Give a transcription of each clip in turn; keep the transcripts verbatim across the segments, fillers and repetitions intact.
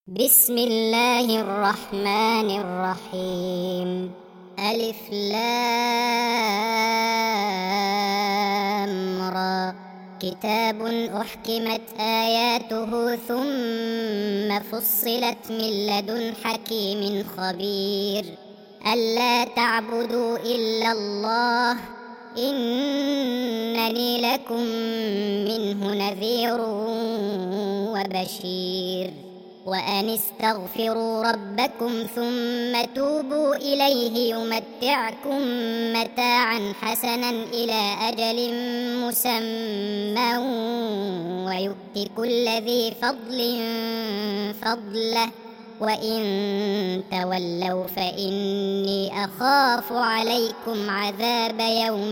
بسم الله الرحمن الرحيم. ألف لام را. كتاب أحكمت آياته ثم فصلت من لدن حكيم خبير ألا تعبدوا إلا الله إنني لكم منه نذير وبشير وأن استغفروا ربكم ثم توبوا إليه يمتعكم متاعا حسنا إلى أجل مسمى ويؤت كل ذي فضل فضله وإن تولوا فإني أخاف عليكم عذاب يوم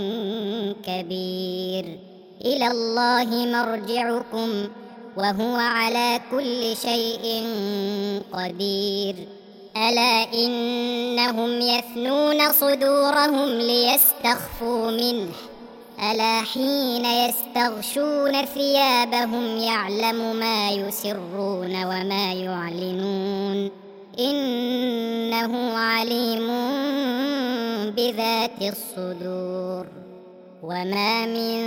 كبير. إلى الله مرجعكم وهو على كل شيء قدير. ألا إنهم يثنون صدورهم ليستخفوا منه ألا حين يستغشون ثيابهم يعلم ما يسرون وما يعلنون إنه عليم بذات الصدور. وما من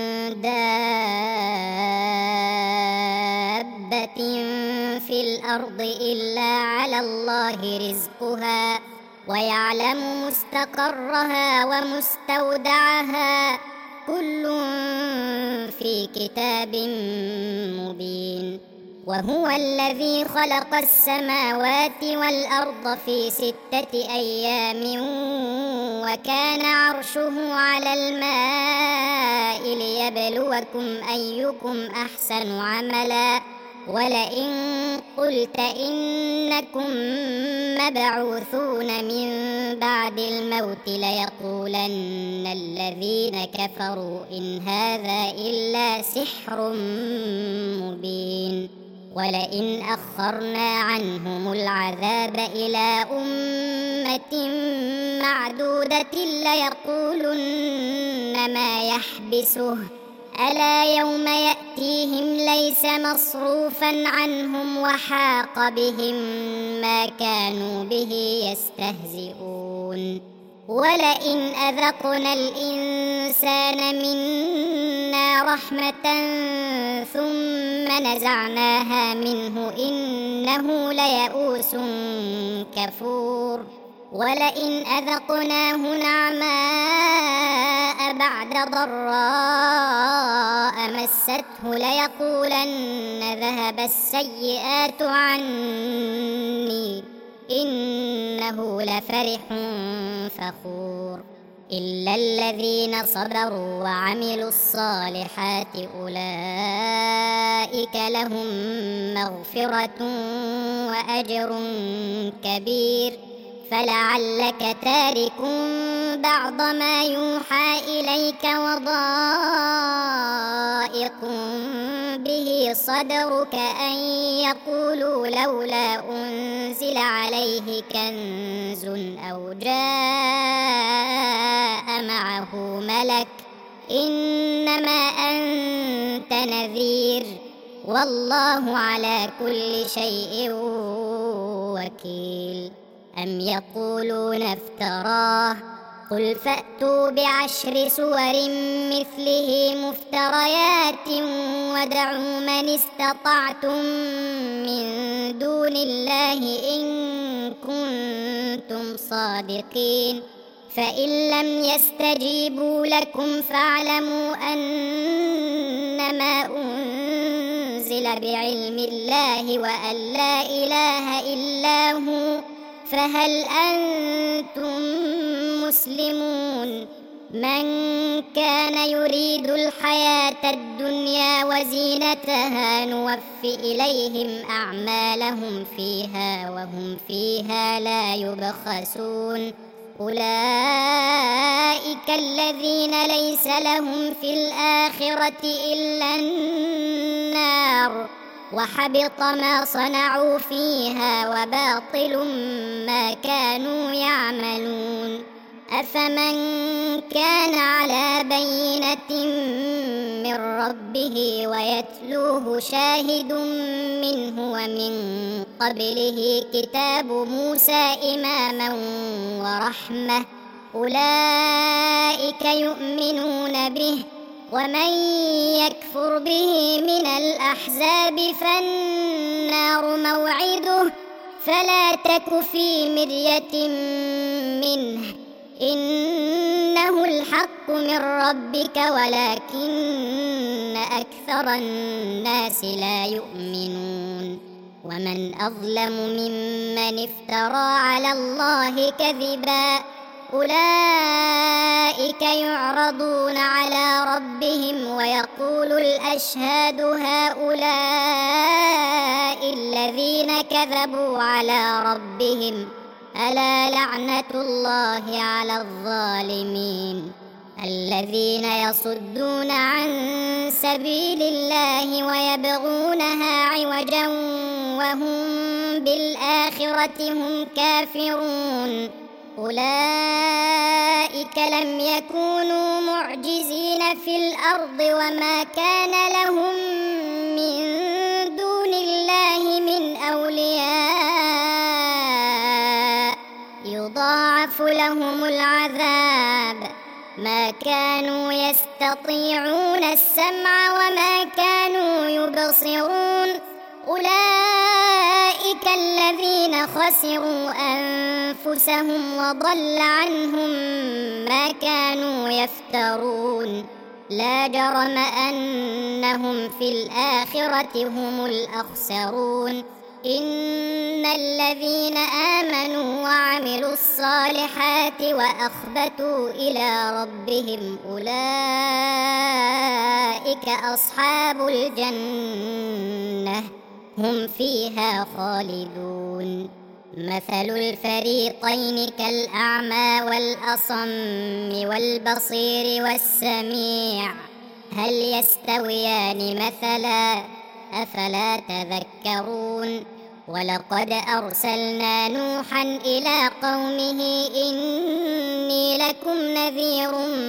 دابة في الأرض إلا على الله رزقها ويعلم مستقرها ومستودعها كل في كتاب مبين. وهو الذي خلق السماوات والأرض في ستة أيام وكان عرشه على الماء ليبلوكم أيكم أحسن عملا ولئن قلت إنكم مبعوثون من بعد الموت ليقولن الذين كفروا إن هذا إلا سحر مبين. ولئن أخرنا عنهم العذاب إلى أمة معدودة ليقولن ما يحبسه ألا يوم يأتيهم ليس مصروفا عنهم وحاق بهم ما كانوا به يستهزئون. ولئن أذقنا الإنسان منا رحمة ثم نزعناها منه إنه ليئوس كفور. ولئن أذقناه نعماء بعد ضراء مسته ليقولن ذهب السيئات عني إنه لفرح فخور. إلا الذين صبروا وعملوا الصالحات أولئك لهم مغفرة وأجر كبير. فلعلك تارك بعض ما يوحى إليك وضائق به صدرك أن يقولوا لولا أنزل عليه كنز أو جاء معه ملك إنما أنت نذير والله على كل شيء وكيل. أم يقولون افتراه قل فأتوا بعشر سور مثله مفتريات وادعوا من استطعتم من دون الله إن كنتم صادقين. فإن لم يستجيبوا لكم فاعلموا أنما أنزل بعلم الله وأن لا إله إلا هو فهل أنتم مسلمون. من كان يريد الحياة الدنيا وزينتها نوف إليهم أعمالهم فيها وهم فيها لا يبخسون. أولئك الذين ليس لهم في الآخرة إلا النار وحبط ما صنعوا فيها وباطل ما كانوا يعملون. أفمن كان على بينة من ربه ويتلوه شاهد منه ومن قبله كتاب موسى إماما ورحمة أولئك يؤمنون به ومن يكفر به من الأحزاب فالنار موعده فلا تك في مرية منه إنه الحق من ربك ولكن أكثر الناس لا يؤمنون ومن أظلم ممن افترى على الله كذبا أولئك يعرضون على ربهم ويقول الأشهاد هؤلاء الذين كذبوا على ربهم ألا لعنة الله على الظالمين الذين يصدون عن سبيل الله ويبغونها عوجا وهم بالآخرة هم كافرون أولئك لم يكونوا معجزين في الأرض وما كان لهم من دون الله من أولياء يضاعف لهم العذاب ما كانوا يستطيعون السمع وما كانوا يبصرون أولئك الذين خسروا أنفسهم وضل عنهم ما كانوا يفترون لا جرم أنهم في الآخرة هم الأخسرون إن الذين آمنوا وعملوا الصالحات وأخبتوا إلى ربهم أولئك أصحاب الجنة هم فيها خالدون مثل الفريقين كالأعمى والأصم والبصير والسميع هل يستويان مثلا أفلا تذكرون ولقد أرسلنا نوحا إلى قومه إني لكم نذير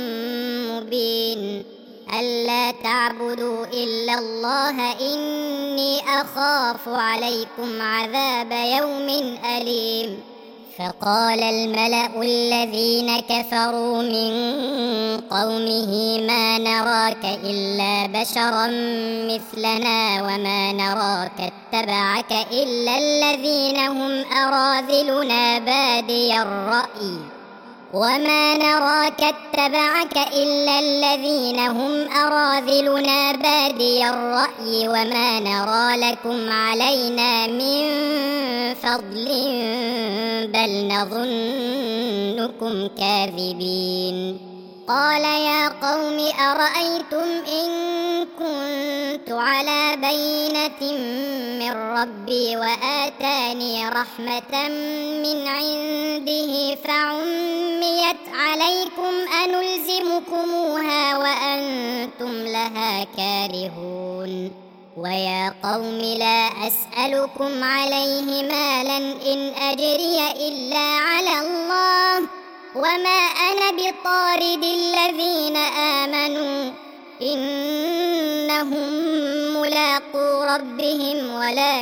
مبين ألا تعبدوا إلا الله إني أخاف عليكم عذاب يوم أليم فقال الملأ الذين كفروا من قومه ما نراك إلا بشرا مثلنا وما نراك اتبعك إلا الذين هم أراذلنا بادي الرأي وما نراك اتبعك إلا الذين هم أراذلنا بادي الرأي وما نرى لكم علينا من فضل بل نظنكم كاذبين قال يا قوم أرأيتم إن كنت على بينة من ربي وآتاني رحمة من عنده فعميت عليكم أنلزمكموها وأنتم لها كارهون ويا قوم لا أسألكم عليه مالا إن أجري إلا على الله وما أنا بطارد الذين آمنوا إنهم ملاقو ربهم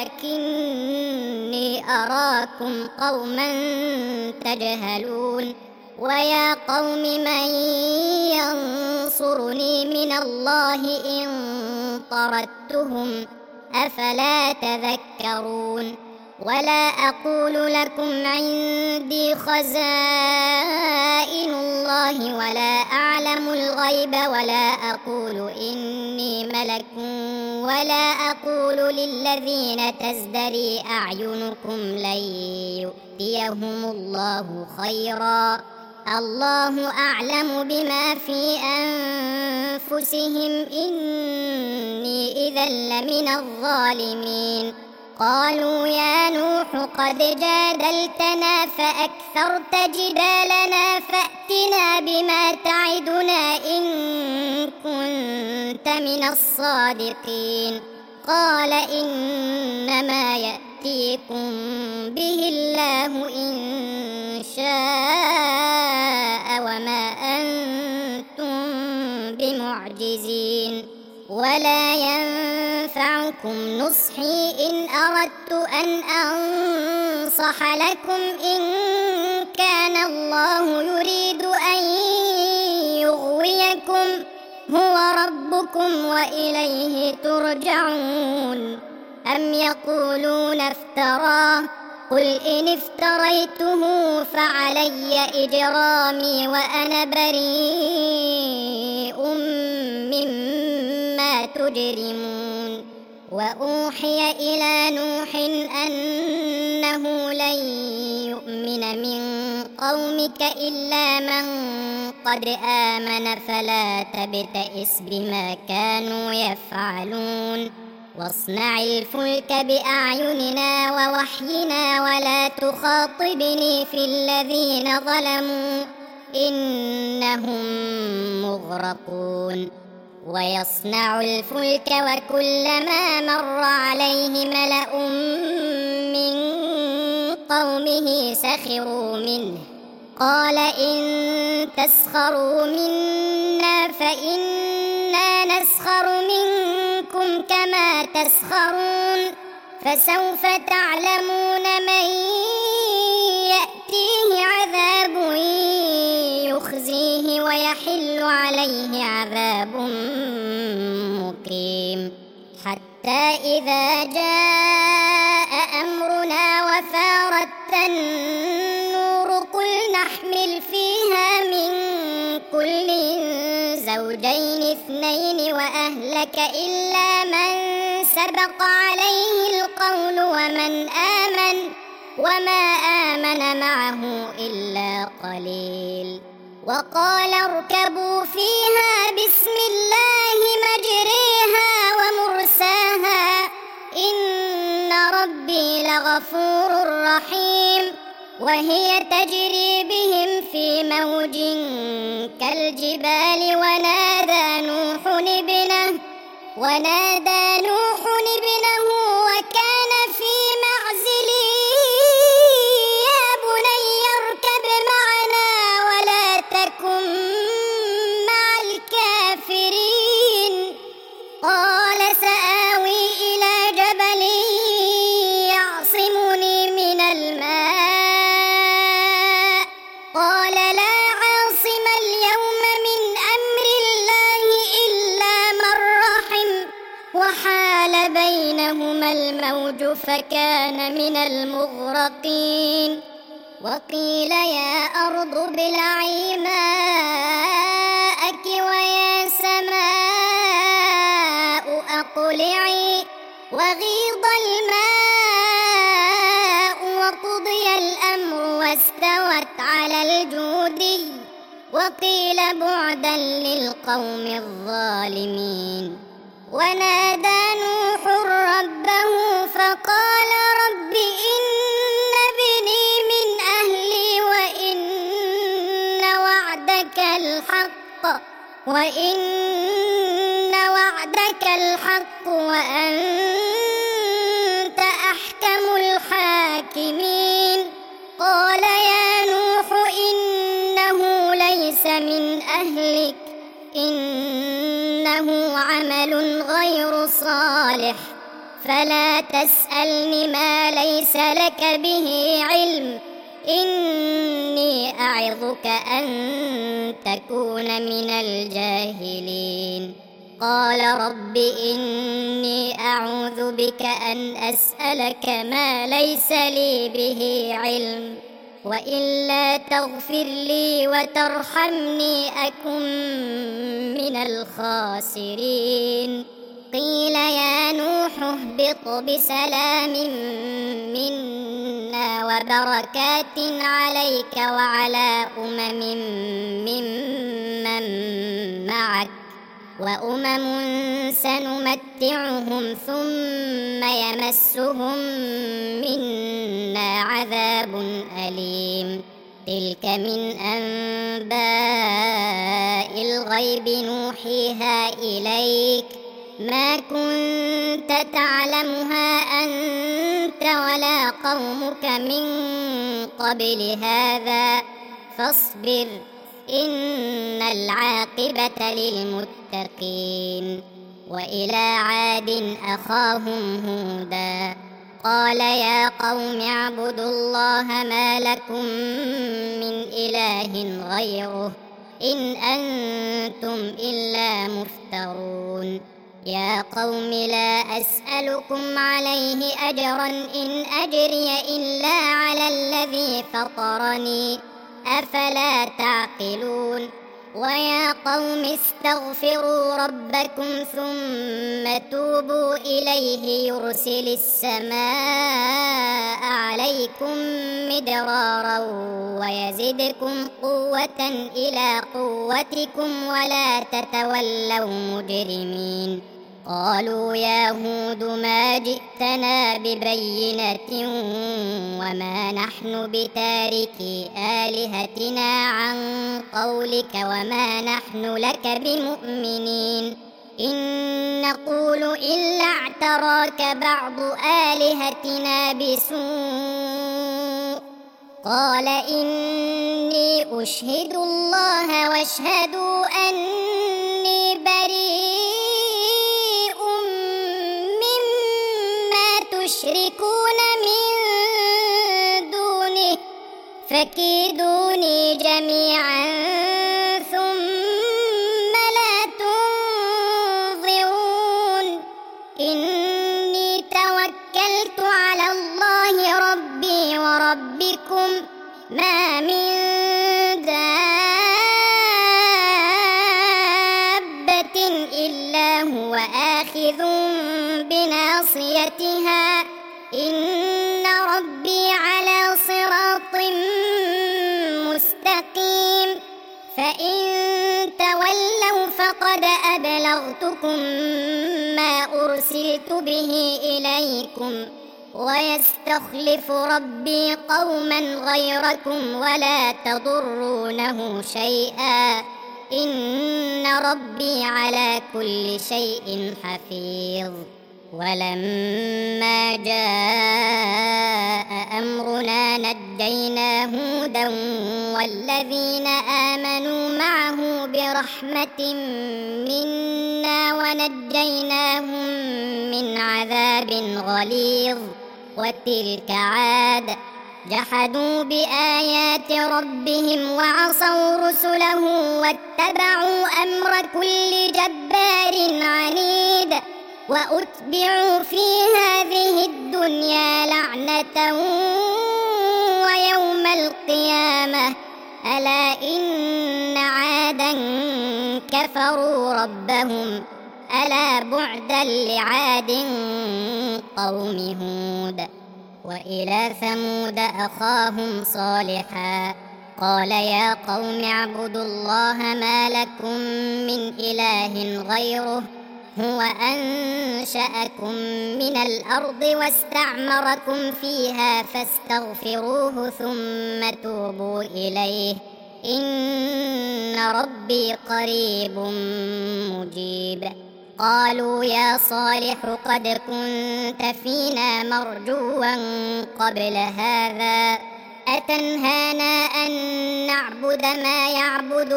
ولكني أراكم قوما تجهلون ويا قوم من ينصرني من الله إن طردتهم أفلا تذكرون ولا أقول لكم عندي خزائن الله ولا أعلم الغيب ولا أقول إني ملك ولا أقول للذين تزدري أعينكم لن يؤتيهم الله خيرا الله أعلم بما في أنفسهم إني إذا لمن الظالمين قالوا يا نوح قد جادلتنا فأكثرت جدالنا فأتنا بما تعدنا إن كنت من الصادقين قال إنما يأتيكم به الله إن شاء ولا ينفعكم نصحي إن أردت أن أنصح لكم إن كان الله يريد أن يغويكم هو ربكم وإليه ترجعون. أم يقولون افتراه قل إن افتريته فعلي إجرامي وأنا بريء مما تجرمون. وأوحي إلى نوح أنه لن يؤمن من قومك إلا من قد آمن فلا تبتئس بما كانوا يفعلون. واصنع الفلك بأعيننا ووحينا ولا تخاطبني في الذين ظلموا إنهم مغرقون. ويصنع الفلك وكلما مر عليه ملأ من قومه سخروا منه قال إن تسخروا منا فإنا نسخر منكم كما تسخرون. فسوف تعلمون من يأتيه عذاب يخزيه ويحل عليه عذاب مقيم. حتى إذا جاء أمرنا وفارت النور قل نحمل فيها من كل زوجين اثنين وأهلك إلا من سبق عليه القول ومن آمن وما آمن معه إلا قليل. وقال اركبوا فيها بسم الله مجريها ومرساها إن ربي لغفور رحيم. وهي تجري بهم في موج كالجبال ونادى نوح ابنه ونادى نوح ابنه وكان في معزل يا بني اركب معنا ولا تكن مع الكافرين. قال سآوي إلى جبل يعصمني من الماء قال لا عاصم اليوم من أمر الله إلا من رحم وحال بينهما الموج فكان من المغرقين. وقيل يا أرض ابلعي ماءك ويا سماء أقلعي وغيض الماء وقضي الأمر واستوت على الجودي وقيل بعدا للقوم الظالمين. ونادى نوح ربه فقال رب إن ابني من أهلي وإن وعدك الحق وإن وعدك الحق وأنت أحكم الحاكمين. قال يا نوح إنه ليس من أهلك إنه عمل غير صالح فلا تسألني ما ليس لك به علم إني أعظك أن تكون من الجاهلين. قال رب إني أعوذ بك أن أسألك ما ليس لي به علم وإلا تغفر لي وترحمني أكن من الخاسرين. قيل يا نوح اهبط بسلام منا وبركات عليك وعلى أمم ممن معك وأمم سنمتعهم ثم يمسهم منا عذاب أليم. تلك من أنباء الغيب نوحيها إليك ما كنت تعلمها أنت ولا قومك من قبل هذا فاصبر إن العاقبة للمتقين. وإلى عاد أخاهم هودا قال يا قوم اعبدوا الله ما لكم من إله غيره إن أنتم إلا مفترون يا قوم لا أسألكم عليه أجرا إن أجري إلا على الذي فطرني أفلا تعقلون ويا قوم استغفروا ربكم ثم توبوا إليه يرسل السماء عليكم مدرارا ويزدكم قوة إلى قوتكم ولا تتولوا مجرمين قالوا يا هود ما جئتنا ببينة وما نحن بتاركي آلهتنا عن قولك وما نحن لك بمؤمنين إن نقول إلا اعتراك بعض آلهتنا بسوء قال إني أشهد الله واشهدوا أني بريء مما تشركون من دونه فكيدوني جميعا ثم لا تنظرون إني توكلت على الله ربي وربكم ما من دابة إلا هو آخذ بناصيتها إن ربي على صراط مستقيم فإن تولوا فقد أبلغتكم ما أرسلت به إليكم ويستخلف ربي قوما غيركم ولا تضرونه شيئا إن ربي على كل شيء حفيظ ولما جاء أمرنا نجينا هودا والذين آمنوا معه برحمة منا ونجيناهم من عذاب غليظ وتلك عاد جحدوا بآيات ربهم وعصوا رسله واتبعوا أمر كل جبار عنيد وأتبعوا في هذه الدنيا لعنة ويوم القيامة ألا إن عادا كفروا ربهم ألا بعدا لعاد قوم هود وإلى ثمود أخاهم صالحا قال يا قوم اعبدوا الله ما لكم من إله غيره هو أنشأكم من الأرض واستعمركم فيها فاستغفروه ثم توبوا إليه إن ربي قريب مجيب قالوا يا صالح قد كنت فينا مرجوا قبل هذا أتنهانا أن نعبد ما يعبد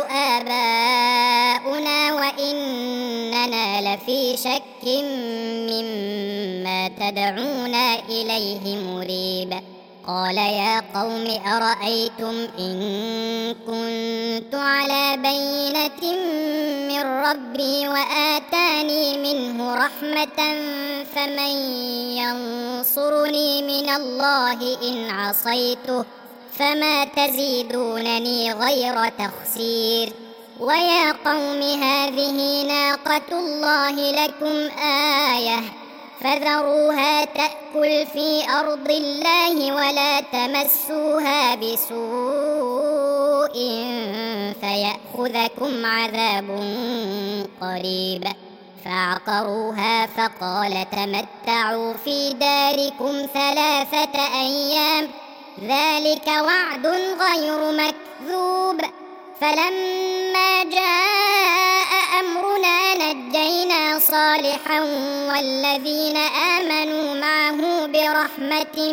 آباؤنا وإننا لفي شك مما تدعونا إليه مريب قال يا قوم أرأيتم إن كنت على بينة من ربي وآتاني منه رحمة فمن ينصرني من الله إن عصيته فما تزيدونني غير تخسير ويا قوم هذه ناقة الله لكم آية فذروها تأكل في أرض الله ولا تمسوها بسوء فيأخذكم عذاب قريب فعقروها فقال تمتعوا في داركم ثلاثة أيام ذلك وعد غير مكذوب فلما جاء أمرنا نجينا صالحا والذين آمنوا معه برحمة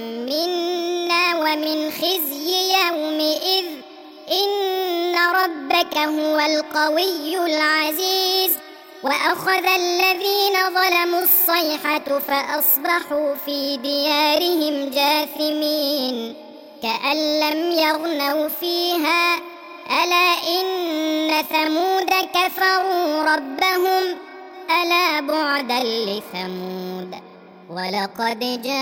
منا ومن خزي يومئذ إن ربك هو القوي العزيز وأخذ الذين ظلموا الصيحة فأصبحوا في ديارهم جاثمين كأن لم يغنوا فيها ألا إن ثمود كفروا ربهم ألا بعدا لثمود ولقد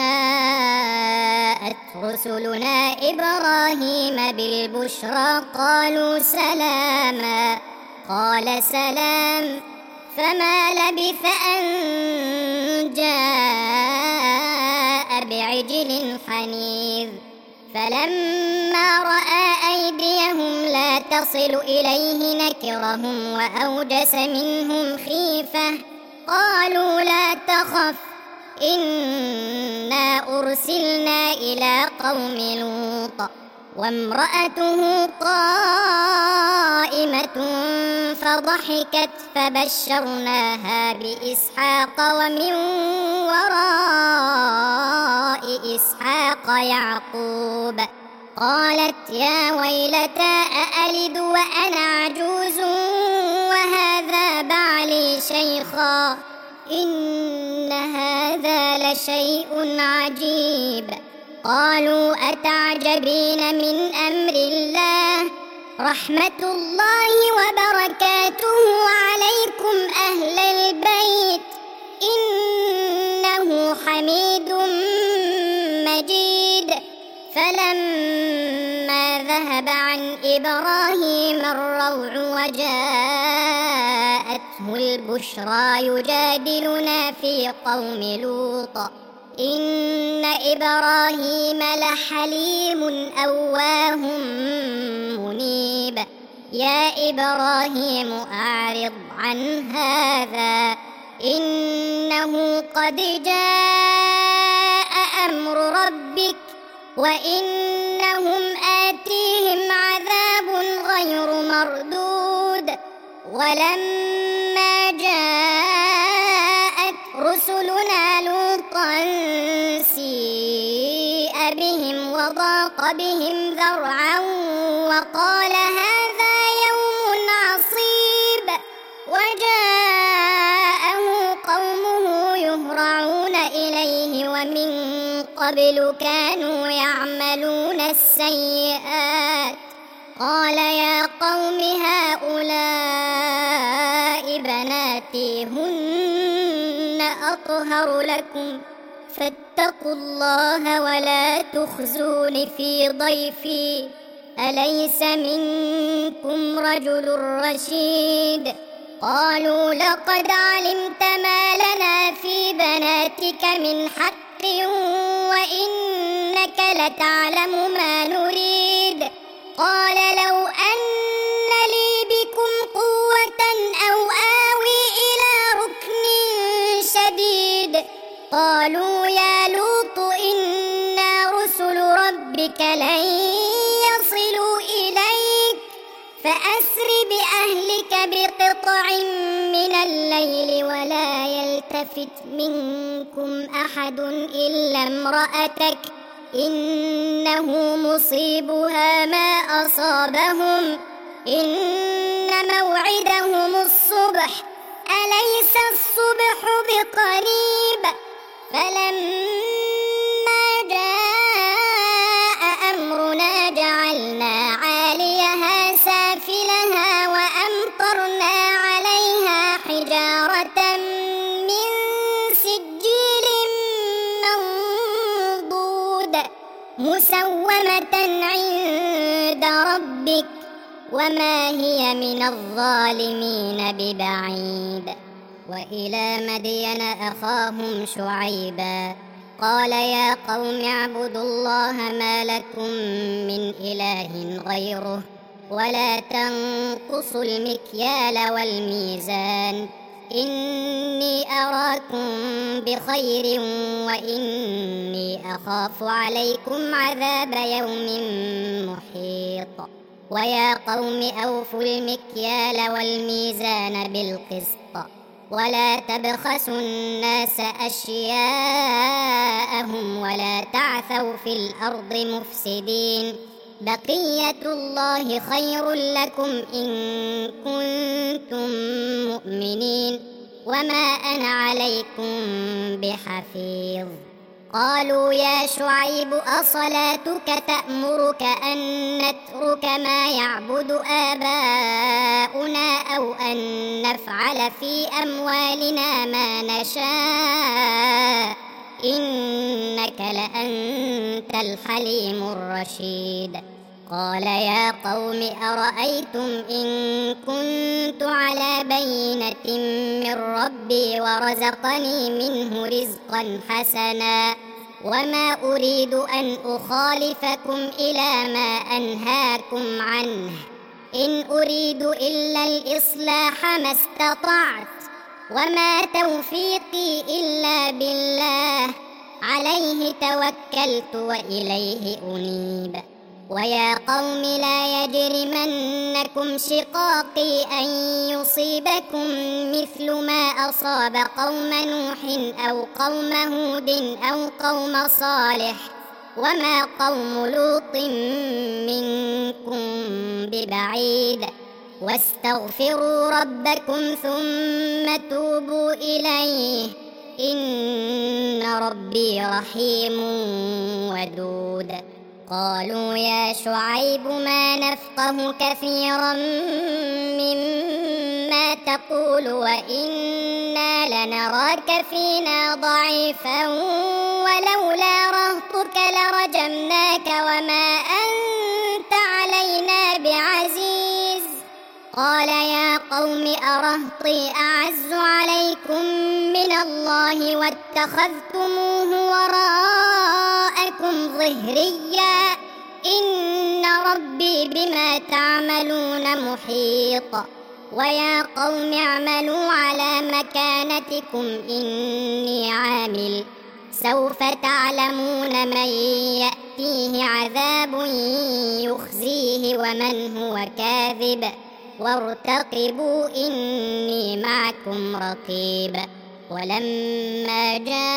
جاءت رسلنا إبراهيم بالبشرى قالوا سلاما قال سلام فما لبث أن جاء بعجل حنيذ فلما رأى أيديهم لا تصل إليه نكرهم وأوجس منهم خيفة قالوا لا تخف إنا أرسلنا إلى قوم لوط وامرأته قائمة فضحكت فبشرناها بإسحاق ومن وراء إسحاق يعقوب قالت يا ويلتى أألد وأنا عجوز وهذا بعلي شيخا إن هذا لشيء عجيب قالوا أتعجبين من أمر الله رحمة الله وبركاته عليكم أهل البيت إنه حميد مجيد فلما ذهب عن إبراهيم الروع وجاءته البشرى يجادلنا في قوم لوط إن إبراهيم لحليم أواه منيب يا إبراهيم أعرض عن هذا إنه قد جاء أمر ربك وإنهم آتيهم عذاب غير مردود ولما جاءت رسلنا لوطا سيء بهم وضاق بهم ذرعا وقال هذا يوم عصيب وجاءه قومه يهرعون إليه ومن قبل كانوا يعملون السيئات قال يا قوم هؤلاء بناتي هن أطهر لكم فاتقوا الله ولا تخزون في ضيفي أليس منكم رجل رشيد قالوا لقد علمت ما لنا في بناتك من حق وإنك لتعلم ما نريد قال لو أن لي بكم قوة أو آوي إلى ركن شديد قالوا يا لوط إنا رسل ربك لن يصلوا إليك فأسر بأهلك بقطع من الليل ولا يلتفت منكم أحد إلا امرأتك إنه مصيبها ما أصابهم إن موعدهم الصبح أليس الصبح بقريب فلما جاء أمرنا جعلنا عاليها سافلها وأمطرنا عليها حجارة من سجيل منضود مسومة عند ربك وما هي من الظالمين ببعيد وإلى مدين أخاهم شعيبا قال يا قوم اعبدوا الله ما لكم من إله غيره ولا تنقصوا المكيال والميزان إني أراكم بخير وإني أخاف عليكم عذاب يوم محيط ويا قوم أوفوا المكيال والميزان بالقسط ولا تبخسوا الناس أشياءهم ولا تعثوا في الأرض مفسدين بقية الله خير لكم إن كنتم مؤمنين وما أنا عليكم بحفيظ. قالوا يا شعيب أصلاتك تأمرك أن نترك ما يعبد آباؤنا أو أن نفعل في أموالنا ما نشاء إنك لأنت الحليم الرشيد. قال يا قوم أرأيتم إن كنت على بينة من ربي ورزقني منه رزقا حسنا وما أريد أن أخالفكم إلى ما أنهاكم عنه إن أريد إلا الإصلاح ما استطعت وما توفيقي إلا بالله عليه توكلت وإليه أنيب. ويا قوم لا يجرمنكم شقاقي أن يصيبكم مثل ما أصاب قوم نوح أو قوم هود أو قوم صالح وما قوم لوط منكم ببعيد. واستغفروا ربكم ثم توبوا إليه إن ربي رحيم ودود. قالوا يا شعيب ما نفقه كثيرا مما تقول وإنا لنراك فينا ضعيفا ولولا رهطك لرجمناك وما أنت علينا بعزيز. قال يا قوم أرهطي أعز عليكم من الله واتخذتموه وراءكم ظهريا إن ربي بما تعملون محيط. ويا قوم اعملوا على مكانتكم إني عامل سوف تعلمون من يأتيه عذاب يخزيه ومن هو كاذب وارتقبوا إني معكم رقيب. ولما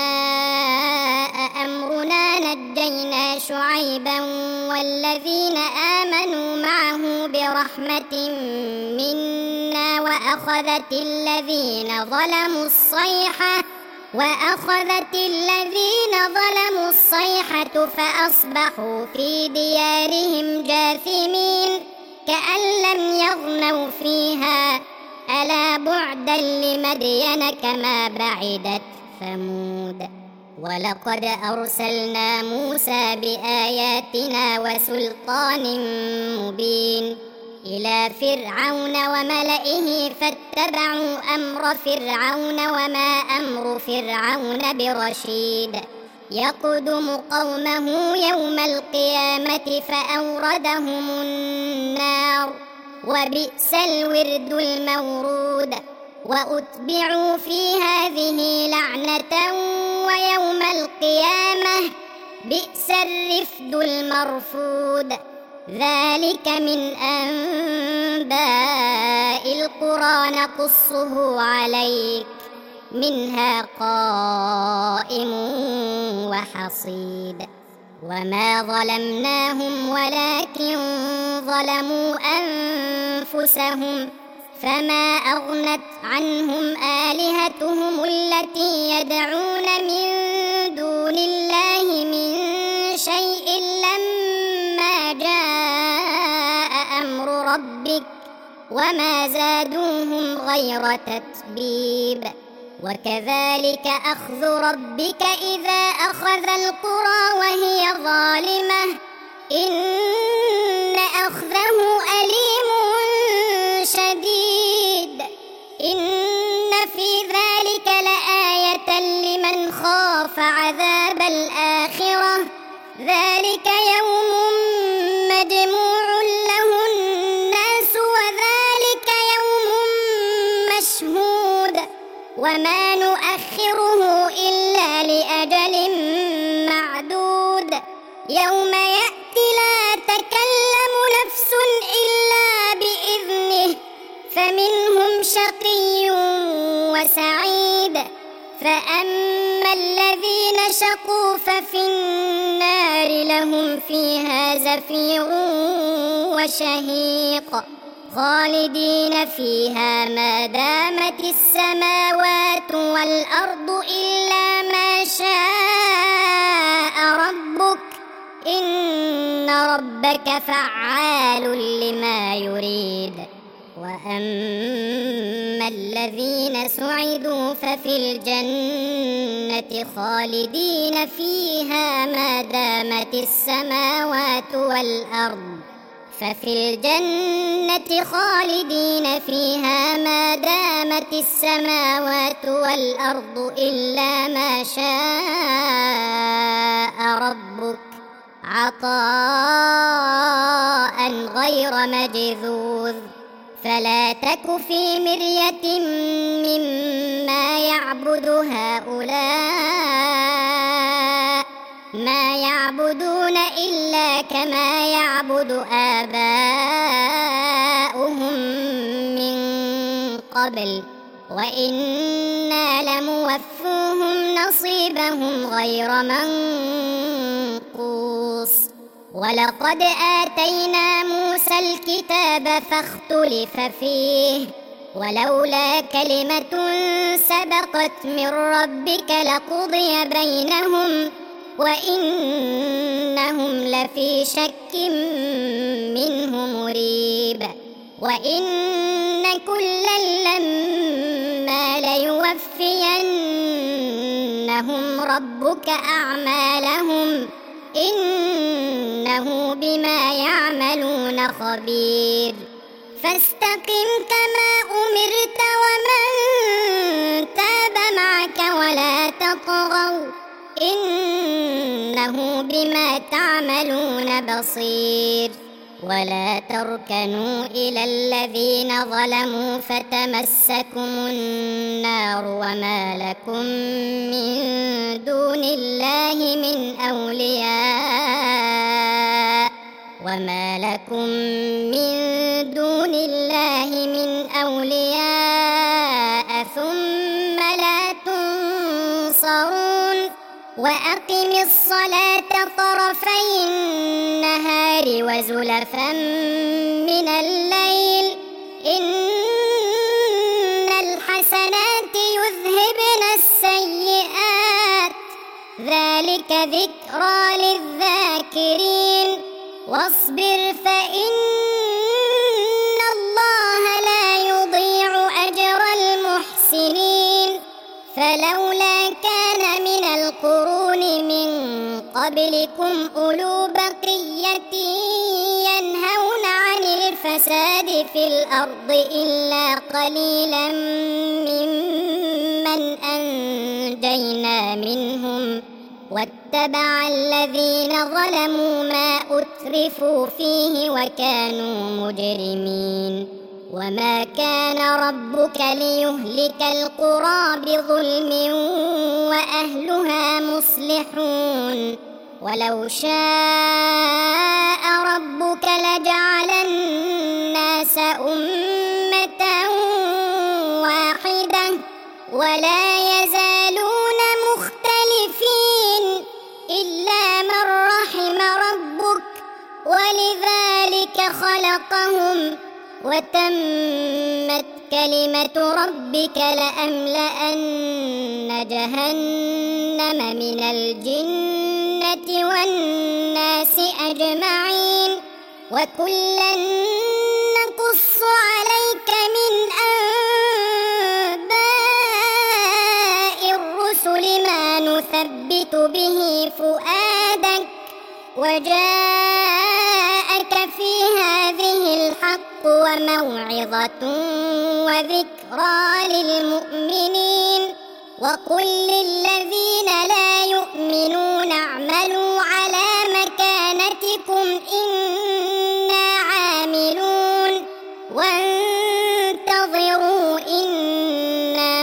جاء أمرنا نجينا شعيبا والذين آمنوا معه برحمة منا وأخذت الذين ظلموا الصيحة وأخذت الذين ظلموا الصيحة فأصبحوا في ديارهم جاثمين كأن لم يغنوا فيها ألا بعدا لمدين كما بعدت ثمود. ولقد أرسلنا موسى بآياتنا وسلطان مبين إلى فرعون وملئه فاتبعوا أمر فرعون وما أمر فرعون برشيد. يقدم قومه يوم القيامة فأوردهم النار وبئس الورد المورود. وأتبعوا في هذه لعنة ويوم القيامة بئس الرفد المرفود. ذلك من أنباء القرى نقصه عليك منها قائم وحصيد. وما ظلمناهم ولكن ظلموا أنفسهم فما أغنت عنهم آلهتهم التي يدعون من دون الله من شيء لما جاء أمر ربك وما زادوهم غير تتبيب. وكذلك أخذ ربك إذا أخذ القرى وهي ظالمة إن أخذه أليم شديد. إن في ذلك لآية لمن خاف عذاب الآخرة ذلك يوم مجموع له الناس وذلك يوم مشهود وما نؤخره إلا لأجل معدود. يوم يأتي لا تكلم نفس إلا بإذنه فمنهم شقي وسعيد. فأما الذين شقوا ففي النار لهم فيها زفير وشهيق خالدين فيها ما دامت السماوات والأرض إلا ما شاء ربك إن ربك فعال لما يريد. وأما الذين سعدوا ففي الجنة خالدين فيها ما دامت السماوات والأرض ففي الجنة خالدين فيها ما دامت السماوات والأرض إلا ما شاء ربك عطاء غير مجذوذ. فلا تك في مرية مما يعبد هؤلاء ما يعبدون إلا كما يعبد آباؤهم من قبل وإنا لموفوهم نصيبهم غير منقوص. ولقد آتينا موسى الكتاب فاختلف فيه ولولا كلمة سبقت من ربك لقضي بينهم وإنهم لفي شك منه مريب. وإن كلا لما ليوفينهم ربك أعمالهم إنه بما يعملون خبير. فاستقم كما أمرت ومن تاب معك ولا تطغوا إنه بما تعملون بصير. ولا تركنوا إلى الذين ظلموا فتمسكم النار وما لكم من دون الله من أولياء وما لكم من دون الله من أولياء ثم لا تنصرون. وأقم الصلاة طرفي النهار وزلفا من الليل إن الحسنات يذهبن السيئات ذلك ذكرى للذاكرين. واصبر فإن الله لا يضيع أجر المحسنين. فلولا كان من القرون من قبلكم أولو بقية ينهون عن الفساد في الأرض إلا قليلا ممن أنجينا منهم واتبع الذين ظلموا ما أترفوا فيه وكانوا مجرمين. وما كان ربك ليهلك القرى بظلم وأهلها مصلحون. ولو شاء ربك لجعل الناس أمة واحدة ولا يزالون مختلفين إلا من رحم ربك ولذلك خلقهم وتمت كلمة ربك لأملأن جهنم من الجنة والناس أجمعين. وكلا نقص عليك من أنباء الرسل ما نثبت به فؤادك وجاءك في هذه الحق وموعظة وذكرى للمؤمنين. وقل للذين لا يؤمنون اعملوا على مكانتكم إنا عاملون وانتظروا إنا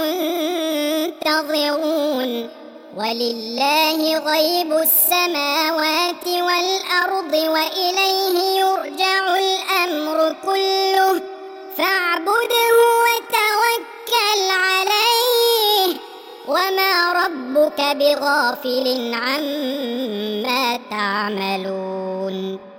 منتظرون. ولله غيب السماوات والأرض وإليه يرجع الأمر كله فاعبده وتوكل عليه وما ربك بغافل عما تعملون